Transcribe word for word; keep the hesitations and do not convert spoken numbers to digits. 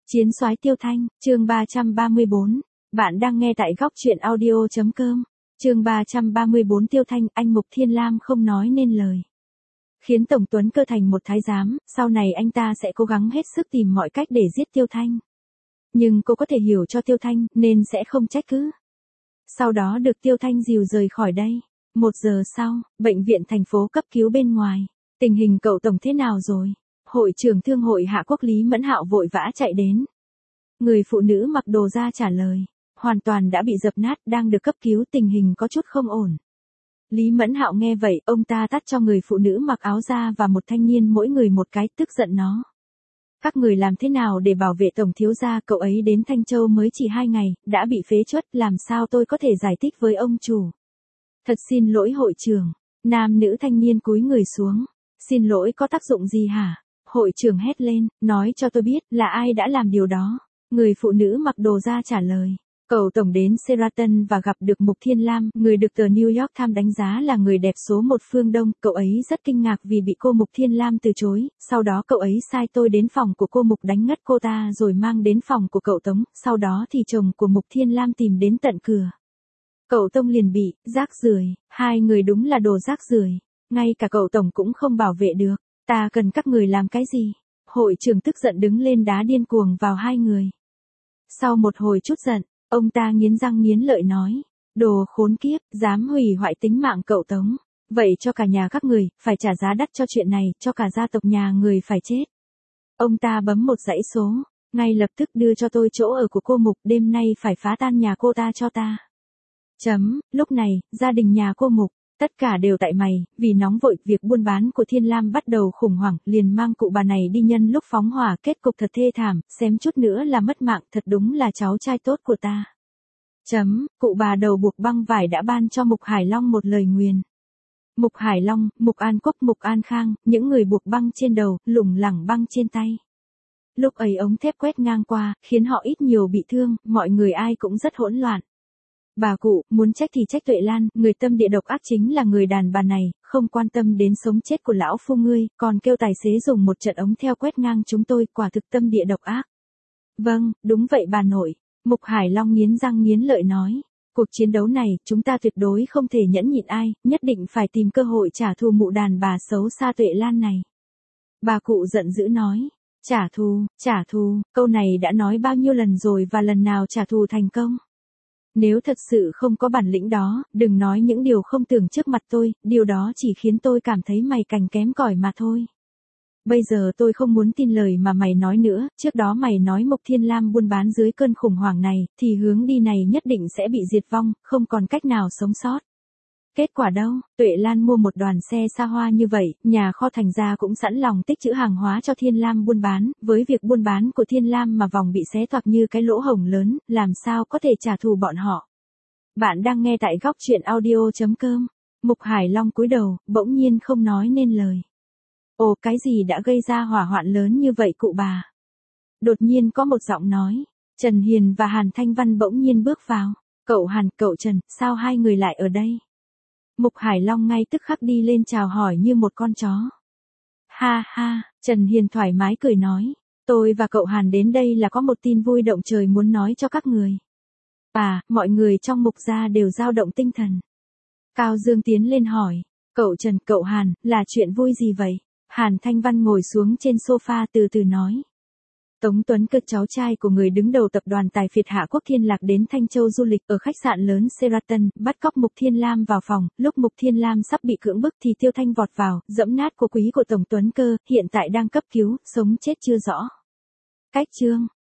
Chiến soái Tiêu Thanh, chương ba trăm ba mươi bốn. Bạn đang nghe tại góc truyện audio chấm com. Chương ba trăm ba mươi bốn Tiêu Thanh, anh Mục Thiên Lam không nói nên lời. Khiến Tổng Tuấn Cơ thành một thái giám, sau này anh ta sẽ cố gắng hết sức tìm mọi cách để giết Tiêu Thanh. Nhưng cô có thể hiểu cho Tiêu Thanh, nên sẽ không trách cứ. Sau đó được Tiêu Thanh dìu rời khỏi đây. Một giờ sau, bệnh viện thành phố cấp cứu bên ngoài. Tình hình cậu Tổng thế nào rồi? Hội trưởng thương hội Hạ Quốc Lý Mẫn Hạo vội vã chạy đến. Người phụ nữ mặc đồ da trả lời. Hoàn toàn đã bị dập nát, đang được cấp cứu, tình hình có chút không ổn. Lý Mẫn Hạo nghe vậy, ông ta tát cho người phụ nữ mặc áo da và một thanh niên mỗi người một cái, tức giận nó. Các người làm thế nào để bảo vệ Tổng thiếu gia, cậu ấy đến Thanh Châu mới chỉ hai ngày, đã bị phế truất, làm sao tôi có thể giải thích với ông chủ? Thật xin lỗi hội trưởng. Nam nữ thanh niên cúi người xuống. Xin lỗi có tác dụng gì hả? Hội trưởng hét lên, nói cho tôi biết là ai đã làm điều đó. Người phụ nữ mặc đồ da trả lời. Cậu Tổng đến Sheraton và gặp được Mục Thiên Lam, người được tờ New York Times đánh giá là người đẹp số một phương Đông. Cậu ấy rất kinh ngạc vì bị cô Mục Thiên Lam từ chối, sau đó cậu ấy sai tôi đến phòng của cô Mục đánh ngất cô ta rồi mang đến phòng của cậu Tống, sau đó thì chồng của Mục Thiên Lam tìm đến tận cửa. Cậu Tông liền bị, rác rưởi, hai người đúng là đồ rác rưởi, ngay cả cậu Tổng cũng không bảo vệ được, ta cần các người làm cái gì? Hội trưởng tức giận đứng lên đá điên cuồng vào hai người. Sau một hồi chút giận, ông ta nghiến răng nghiến lợi nói, đồ khốn kiếp, dám hủy hoại tính mạng cậu Tống. Vậy cho cả nhà các người, phải trả giá đắt cho chuyện này, cho cả gia tộc nhà người phải chết. Ông ta bấm một dãy số, ngay lập tức đưa cho tôi chỗ ở của cô Mục, đêm nay phải phá tan nhà cô ta cho ta. Chấm, lúc này, gia đình nhà cô Mục, tất cả đều tại mày, vì nóng vội, việc buôn bán của Thiên Lam bắt đầu khủng hoảng, liền mang cụ bà này đi nhân lúc phóng hỏa, kết cục thật thê thảm, xém chút nữa là mất mạng, thật đúng là cháu trai tốt của ta. Chấm, cụ bà đầu buộc băng vải đã ban cho Mục Hải Long một lời nguyền. Mục Hải Long, Mục An Quốc, Mục An Khang, những người buộc băng trên đầu, lủng lẳng băng trên tay. Lúc ấy ống thép quét ngang qua, khiến họ ít nhiều bị thương, mọi người ai cũng rất hỗn loạn. Bà cụ, muốn trách thì trách Tuệ Lan, người tâm địa độc ác chính là người đàn bà này, không quan tâm đến sống chết của lão phu ngươi, còn kêu tài xế dùng một trận ống theo quét ngang chúng tôi, quả thực tâm địa độc ác. Vâng, đúng vậy bà nội. Mục Hải Long nghiến răng nghiến lợi nói, cuộc chiến đấu này, chúng ta tuyệt đối không thể nhẫn nhịn ai, nhất định phải tìm cơ hội trả thù mụ đàn bà xấu xa Tuệ Lan này. Bà cụ giận dữ nói, trả thù, trả thù, câu này đã nói bao nhiêu lần rồi và lần nào trả thù thành công. Nếu thật sự không có bản lĩnh đó, đừng nói những điều không tưởng trước mặt tôi, điều đó chỉ khiến tôi cảm thấy mày cành kém cỏi mà thôi. Bây giờ tôi không muốn tin lời mà mày nói nữa, trước đó mày nói Mục Thiên Lam buôn bán dưới cơn khủng hoảng này, thì hướng đi này nhất định sẽ bị diệt vong, không còn cách nào sống sót. Kết quả đâu, Tuệ Lan mua một đoàn xe xa hoa như vậy, nhà kho thành ra cũng sẵn lòng tích trữ hàng hóa cho Thiên Lam buôn bán, với việc buôn bán của Thiên Lam mà vòng bị xé toạc như cái lỗ hổng lớn, làm sao có thể trả thù bọn họ. Bạn đang nghe tại góc truyện audio chấm com. Mục Hải Long cúi đầu, bỗng nhiên không nói nên lời. Ồ, cái gì đã gây ra hỏa hoạn lớn như vậy cụ bà? Đột nhiên có một giọng nói, Trần Hiền và Hàn Thanh Văn bỗng nhiên bước vào. Cậu Hàn, cậu Trần, sao hai người lại ở đây? Mục Hải Long ngay tức khắc đi lên chào hỏi như một con chó. Ha ha, Trần Hiền thoải mái cười nói, tôi và cậu Hàn đến đây là có một tin vui động trời muốn nói cho các người. À, mọi người trong Mục gia đều dao động tinh thần. Cao Dương tiến lên hỏi, cậu Trần, cậu Hàn, là chuyện vui gì vậy? Hàn Thanh Văn ngồi xuống trên sofa từ từ nói. Tống Tuấn Cơ, cháu trai của người đứng đầu tập đoàn tài phiệt Hạ Quốc Thiên Lạc đến Thanh Châu du lịch ở khách sạn lớn Sheraton, bắt cóc Mục Thiên Lam vào phòng, lúc Mục Thiên Lam sắp bị cưỡng bức thì Tiêu Thanh vọt vào, dẫm nát cô quý của Tổng Tuấn Cơ, hiện tại đang cấp cứu, sống chết chưa rõ. Cách chương,